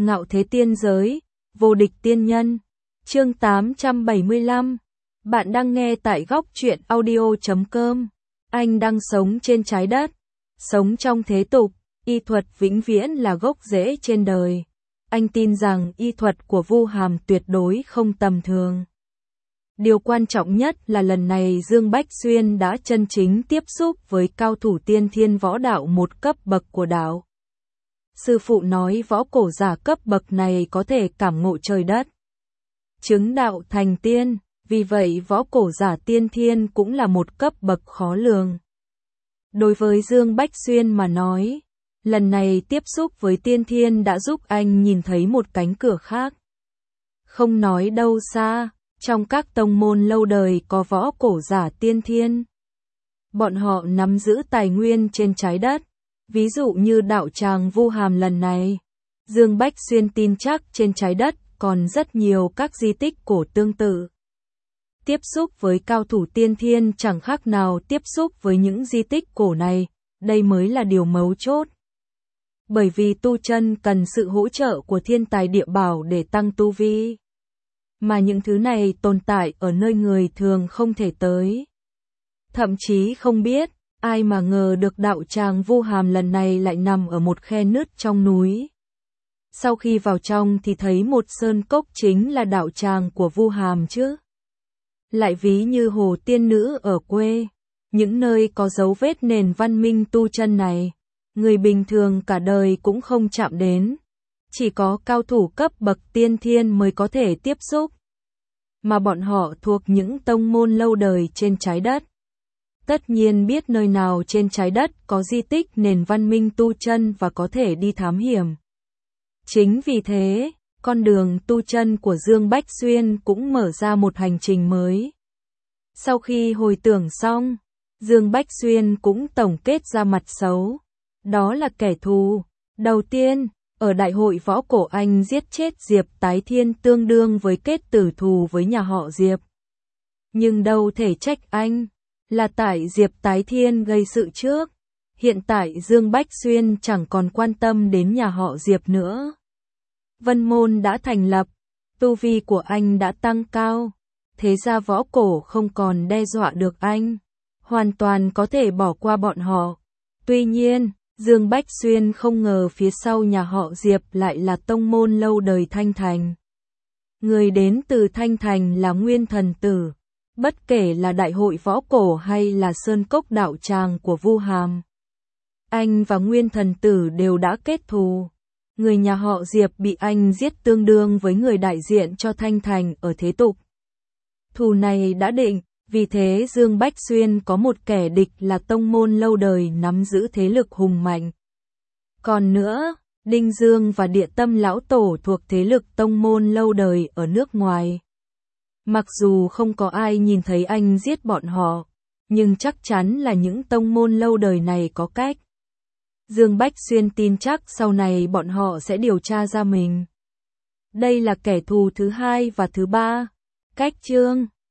Ngạo thế tiên giới, vô địch tiên nhân. Chương 875. Bạn đang nghe tại góc truyện audio.com. Anh đang sống trên trái đất, sống trong thế tục, y thuật vĩnh viễn là gốc rễ trên đời. Anh tin rằng y thuật của Vu Hàm tuyệt đối không tầm thường. Điều quan trọng nhất là lần này Dương Bách Xuyên đã chân chính tiếp xúc với cao thủ tiên thiên võ đạo một cấp bậc của đạo. Sư phụ nói võ cổ giả cấp bậc này có thể cảm ngộ trời đất, chứng đạo thành tiên, vì vậy võ cổ giả tiên thiên cũng là một cấp bậc khó lường. Đối với Dương Bách Xuyên mà nói, lần này tiếp xúc với tiên thiên đã giúp anh nhìn thấy một cánh cửa khác. Không nói đâu xa, trong các tông môn lâu đời có võ cổ giả tiên thiên. Bọn họ nắm giữ tài nguyên trên trái đất. Ví dụ như đạo tràng Vu Hàm lần này, Dương Bách Xuyên tin chắc trên trái đất còn rất nhiều các di tích cổ tương tự. Tiếp xúc với cao thủ tiên thiên chẳng khác nào tiếp xúc với những di tích cổ này, đây mới là điều mấu chốt. Bởi vì tu chân cần sự hỗ trợ của thiên tài địa bảo để tăng tu vi. Mà những thứ này tồn tại ở nơi người thường không thể tới. Thậm chí không biết. Ai mà ngờ được đạo tràng Vu Hàm lần này lại nằm ở một khe nứt trong núi. Sau khi vào trong thì thấy một sơn cốc chính là đạo tràng của Vu Hàm chứ. Lại ví như hồ tiên nữ ở quê, những nơi có dấu vết nền văn minh tu chân này, người bình thường cả đời cũng không chạm đến. Chỉ có cao thủ cấp bậc tiên thiên mới có thể tiếp xúc. Mà bọn họ thuộc những tông môn lâu đời trên trái đất. Tất nhiên biết nơi nào trên trái đất có di tích nền văn minh tu chân và có thể đi thám hiểm. Chính vì thế, con đường tu chân của Dương Bách Xuyên cũng mở ra một hành trình mới. Sau khi hồi tưởng xong, Dương Bách Xuyên cũng tổng kết ra mặt xấu. Đó là kẻ thù. Đầu tiên, ở đại hội võ cổ anh giết chết Diệp Tái Thiên tương đương với kết tử thù với nhà họ Diệp. Nhưng đâu thể trách anh. Là tại Diệp Tái Thiên gây sự trước. Hiện tại Dương Bách Xuyên chẳng còn quan tâm đến nhà họ Diệp nữa. Vân môn đã thành lập, tu vi của anh đã tăng cao. Thế ra võ cổ không còn đe dọa được anh. Hoàn toàn có thể bỏ qua bọn họ. Tuy nhiên, Dương Bách Xuyên không ngờ phía sau nhà họ Diệp lại là tông môn lâu đời Thanh Thành. Người đến từ Thanh Thành là Nguyên Thần Tử. Bất kể là đại hội võ cổ hay là sơn cốc đạo tràng của Vu Hàm. Anh và Nguyên Thần Tử đều đã kết thù. Người nhà họ Diệp bị anh giết tương đương với người đại diện cho Thanh Thành ở thế tục. Thù này đã định, vì thế Dương Bách Xuyên có một kẻ địch là tông môn lâu đời nắm giữ thế lực hùng mạnh. Còn nữa, Đinh Dương và Địa Tâm Lão Tổ thuộc thế lực tông môn lâu đời ở nước ngoài. Mặc dù không có ai nhìn thấy anh giết bọn họ, nhưng chắc chắn là những tông môn lâu đời này có cách. Dương Bách Xuyên tin chắc sau này bọn họ sẽ điều tra ra mình. Đây là kẻ thù thứ hai và thứ ba. Cách chương